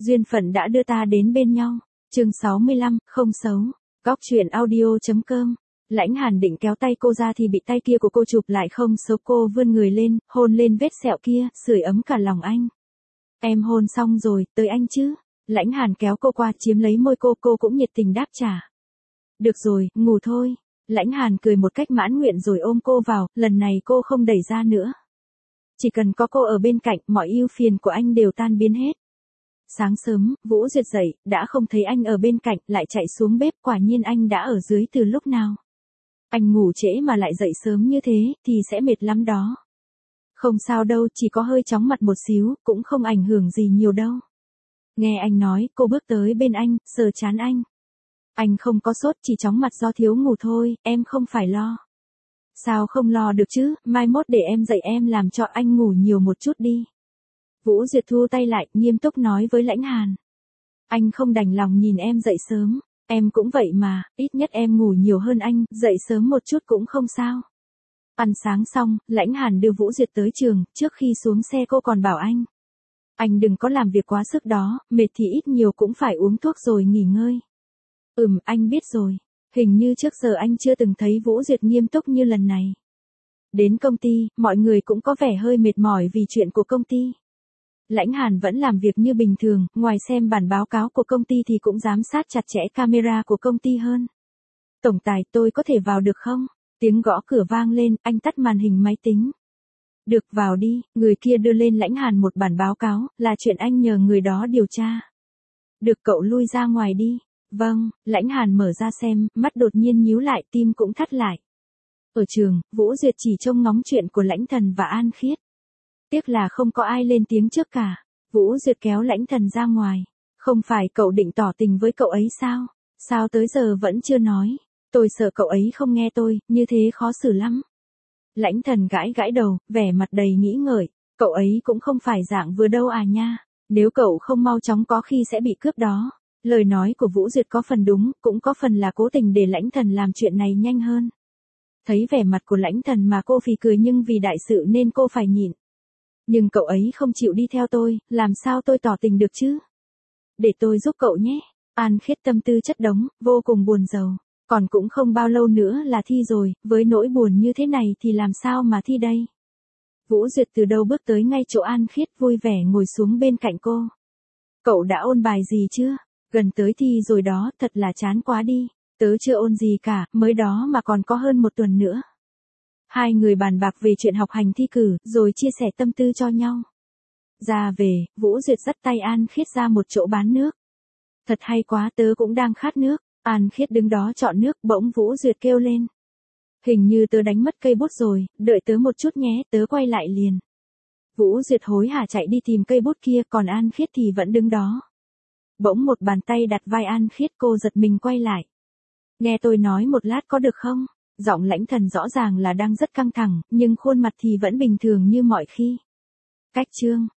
Duyên phận đã đưa ta đến bên nhau. Chương 65, không xấu. Góc truyện audio.com. Lãnh Hàn định kéo tay cô ra thì bị tay kia của cô chụp lại. Không xấu. Cô vươn người lên, hôn lên vết sẹo kia, sưởi ấm cả lòng anh. Em hôn xong rồi, tới anh chứ. Lãnh Hàn kéo cô qua chiếm lấy môi cô cũng nhiệt tình đáp trả. Được rồi, ngủ thôi. Lãnh Hàn cười một cách mãn nguyện rồi ôm cô vào, lần này cô không đẩy ra nữa. Chỉ cần có cô ở bên cạnh, mọi ưu phiền của anh đều tan biến hết. Sáng sớm, Vũ Duyệt dậy, đã không thấy anh ở bên cạnh, lại chạy xuống bếp, quả nhiên anh đã ở dưới từ lúc nào. Anh ngủ trễ mà lại dậy sớm như thế, thì sẽ mệt lắm đó. Không sao đâu, chỉ có hơi chóng mặt một xíu, cũng không ảnh hưởng gì nhiều đâu. Nghe anh nói, cô bước tới bên anh, sờ trán anh. Anh không có sốt, chỉ chóng mặt do thiếu ngủ thôi, em không phải lo. Sao không lo được chứ, mai mốt để em dạy em làm cho anh ngủ nhiều một chút đi. Vũ Duyệt thu tay lại, nghiêm túc nói với Lãnh Hàn. Anh không đành lòng nhìn em dậy sớm, em cũng vậy mà, ít nhất em ngủ nhiều hơn anh, dậy sớm một chút cũng không sao. Ăn sáng xong, Lãnh Hàn đưa Vũ Duyệt tới trường, trước khi xuống xe cô còn bảo anh. Anh đừng có làm việc quá sức đó, mệt thì ít nhiều cũng phải uống thuốc rồi nghỉ ngơi. Anh biết rồi. Hình như trước giờ anh chưa từng thấy Vũ Duyệt nghiêm túc như lần này. Đến công ty, mọi người cũng có vẻ hơi mệt mỏi vì chuyện của công ty. Lãnh Hàn vẫn làm việc như bình thường, ngoài xem bản báo cáo của công ty thì cũng giám sát chặt chẽ camera của công ty hơn. Tổng tài, tôi có thể vào được không? Tiếng gõ cửa vang lên, anh tắt màn hình máy tính. Được, vào đi. Người kia đưa lên Lãnh Hàn một bản báo cáo, là chuyện anh nhờ người đó điều tra. Được, cậu lui ra ngoài đi. Vâng. Lãnh Hàn mở ra xem, mắt đột nhiên nhíu lại, tim cũng thắt lại. Ở trường, Vũ Duyệt chỉ trông ngóng chuyện của Lãnh Thần và An Khiết. Tiếc là không có ai lên tiếng trước cả. Vũ Duyệt kéo Lãnh Thần ra ngoài. Không phải cậu định tỏ tình với cậu ấy sao? Sao tới giờ vẫn chưa nói? Tôi sợ cậu ấy không nghe tôi, như thế khó xử lắm. Lãnh Thần gãi gãi đầu, vẻ mặt đầy nghĩ ngợi. Cậu ấy cũng không phải dạng vừa đâu à nha. Nếu cậu không mau chóng có khi sẽ bị cướp đó. Lời nói của Vũ Duyệt có phần đúng, cũng có phần là cố tình để Lãnh Thần làm chuyện này nhanh hơn. Thấy vẻ mặt của Lãnh Thần mà cô phì cười nhưng vì đại sự nên cô phải nhịn. Nhưng cậu ấy không chịu đi theo tôi, làm sao tôi tỏ tình được chứ? Để tôi giúp cậu nhé. An Khiết tâm tư chất đống, vô cùng buồn rầu. Còn cũng không bao lâu nữa là thi rồi, với nỗi buồn như thế này thì làm sao mà thi đây? Vũ Duyệt từ đâu bước tới ngay chỗ An Khiết vui vẻ ngồi xuống bên cạnh cô. Cậu đã ôn bài gì chưa? Gần tới thi rồi đó, thật là chán quá đi. Tớ chưa ôn gì cả, mới đó mà còn có hơn một tuần nữa. Hai người bàn bạc về chuyện học hành thi cử, rồi chia sẻ tâm tư cho nhau. Ra về, Vũ Duyệt dắt tay An Khiết ra một chỗ bán nước. Thật hay quá, tớ cũng đang khát nước. An Khiết đứng đó chọn nước, bỗng Vũ Duyệt kêu lên. Hình như tớ đánh mất cây bút rồi, đợi tớ một chút nhé, tớ quay lại liền. Vũ Duyệt hối hả chạy đi tìm cây bút kia, còn An Khiết thì vẫn đứng đó. Bỗng một bàn tay đặt vai An Khiết, cô giật mình quay lại. Nghe tôi nói một lát có được không? Giọng Lãnh Thần rõ ràng là đang rất căng thẳng, nhưng khuôn mặt thì vẫn bình thường như mọi khi. Cách chương.